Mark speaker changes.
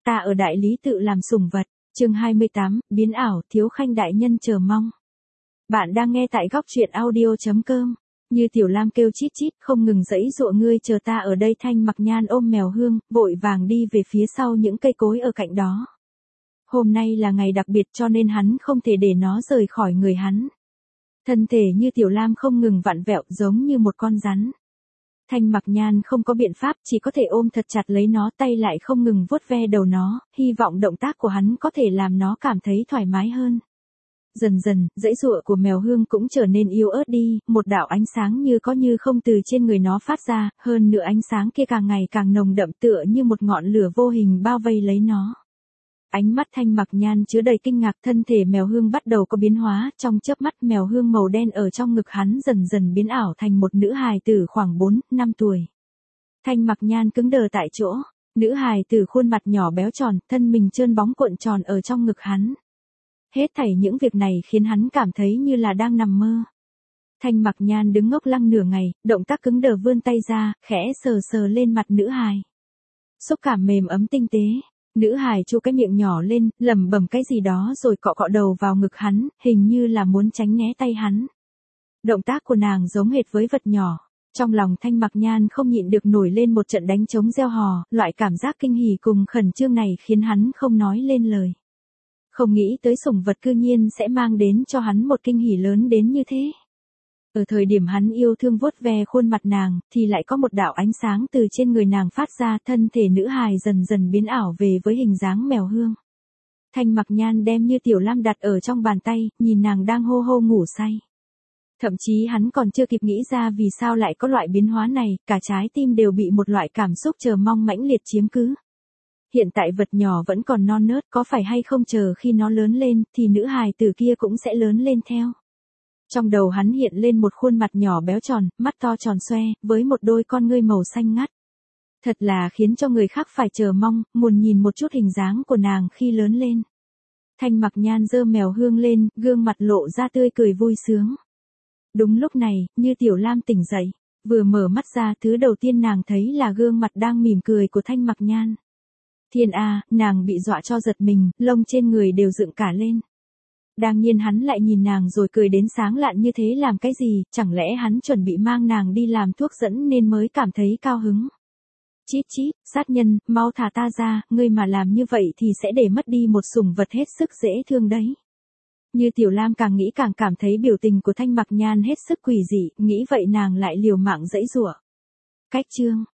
Speaker 1: ta ở đại lý tự làm sủng vật. Chương 28, biến ảo, Thiếu Khanh đại nhân chờ mong. Bạn đang nghe tại góc truyện audio.com. Như Tiểu Lam kêu chít chít, không ngừng giãy giụa, ngươi chờ ta ở đây. Thanh Mặc Nhan ôm Mèo Hương, vội vàng đi về phía sau những cây cối ở cạnh đó. Hôm nay là ngày đặc biệt cho nên hắn không thể để nó rời khỏi người hắn. Thân thể như Tiểu Lam không ngừng vặn vẹo giống như một con rắn. Thanh Mặc Nhan không có biện pháp, chỉ có thể ôm thật chặt lấy nó, tay lại không ngừng vuốt ve đầu nó, hy vọng động tác của hắn có thể làm nó cảm thấy thoải mái hơn. Dần dần, giãy giụa của Mèo Hương cũng trở nên yếu ớt đi, một đạo ánh sáng như có như không từ trên người nó phát ra, hơn nữa ánh sáng kia càng ngày càng nồng đậm, tựa như một ngọn lửa vô hình bao vây lấy nó. Ánh mắt Thanh Mặc Nhan chứa đầy kinh ngạc, thân thể Mèo Hương bắt đầu có biến hóa, trong chớp mắt Mèo Hương màu đen ở trong ngực hắn dần dần biến ảo thành một nữ hài tử khoảng 4-5 tuổi. Thanh Mặc Nhan cứng đờ tại chỗ, nữ hài tử khuôn mặt nhỏ béo tròn, thân mình trơn bóng cuộn tròn ở trong ngực hắn. Hết thảy những việc này khiến hắn cảm thấy như là đang nằm mơ. Thanh Mặc Nhan đứng ngốc lăng nửa ngày, động tác cứng đờ vươn tay ra, khẽ sờ sờ lên mặt nữ hài. Xúc cảm mềm ấm tinh tế. Nữ hài chu cái miệng nhỏ lên, lẩm bẩm cái gì đó rồi cọ cọ đầu vào ngực hắn, hình như là muốn tránh né tay hắn. Động tác của nàng giống hệt với vật nhỏ. Trong lòng Thanh Mặc Nhan không nhịn được nổi lên một trận đánh trống reo hò, loại cảm giác kinh hỉ cùng khẩn trương này khiến hắn không nói lên lời. Không nghĩ tới sủng vật cư nhiên sẽ mang đến cho hắn một kinh hỉ lớn đến như thế. Ở thời điểm hắn yêu thương vuốt ve khuôn mặt nàng, thì lại có một đạo ánh sáng từ trên người nàng phát ra, thân thể nữ hài dần dần biến ảo về với hình dáng Mèo Hương. Thanh Mặc Nhan đem Như Tiểu Lam đặt ở trong bàn tay, nhìn nàng đang hô hô ngủ say. Thậm chí hắn còn chưa kịp nghĩ ra vì sao lại có loại biến hóa này, cả trái tim đều bị một loại cảm xúc chờ mong mãnh liệt chiếm cứ. Hiện tại vật nhỏ vẫn còn non nớt, có phải hay không chờ khi nó lớn lên, thì nữ hài tử kia cũng sẽ lớn lên theo. Trong đầu hắn hiện lên một khuôn mặt nhỏ béo tròn, mắt to tròn xoe, với một đôi con ngươi màu xanh ngắt. Thật là khiến cho người khác phải chờ mong, muốn nhìn một chút hình dáng của nàng khi lớn lên. Thanh Mặc Nhan giơ Mèo Hương lên, gương mặt lộ ra tươi cười vui sướng. Đúng lúc này, Như Tiểu Lam tỉnh dậy, vừa mở mắt ra, thứ đầu tiên nàng thấy là gương mặt đang mỉm cười của Thanh Mặc Nhan. Thiên A, nàng bị dọa cho giật mình, lông trên người đều dựng cả lên. Đương nhiên hắn lại nhìn nàng rồi cười đến sáng lạn như thế làm cái gì, chẳng lẽ hắn chuẩn bị mang nàng đi làm thuốc dẫn nên mới cảm thấy cao hứng. Chít chít, sát nhân, mau thả ta ra, ngươi mà làm như vậy thì sẽ để mất đi một sủng vật hết sức dễ thương đấy. Như Tiểu Lam càng nghĩ càng cảm thấy biểu tình của Thanh Mặc Nhan hết sức quỷ dị, nghĩ vậy nàng lại liều mạng giãy giụa. Cách chương